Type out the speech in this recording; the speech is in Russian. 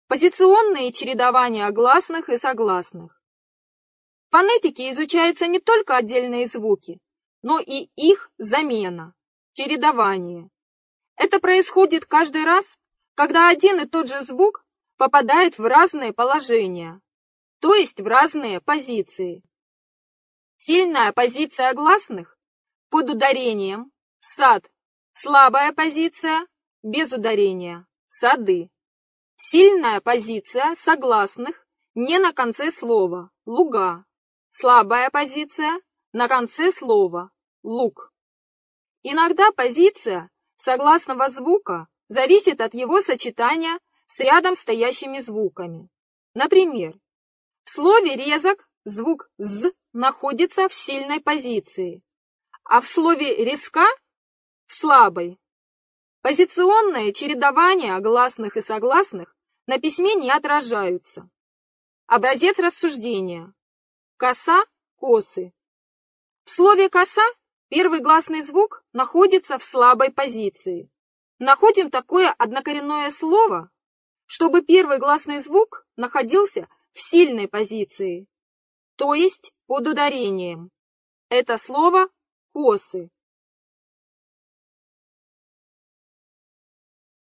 Позиционные чередования гласных и согласных. В фонетике изучаются не только отдельные звуки, но и их замена, чередование. Это происходит каждый раз, когда один и тот же звук попадает в разные положения, то есть в разные позиции. Сильная позиция гласных под ударением – сад, слабая позиция без ударения – сады. Сильная позиция согласных не на конце слова – луга. Слабая позиция на конце слова – луг. Иногда позиция согласного звука зависит от его сочетания с рядом стоящими звуками. Например, в слове «резок» звук «з» находится в сильной позиции, а в слове «резка» – в слабой. Позиционные чередования гласных и согласных на письме не отражаются. Образец рассуждения. Коса, косы. В слове «коса» первый гласный звук находится в слабой позиции. Находим такое однокоренное слово, чтобы первый гласный звук находился в сильной позиции, то есть под ударением. Это слово «косы».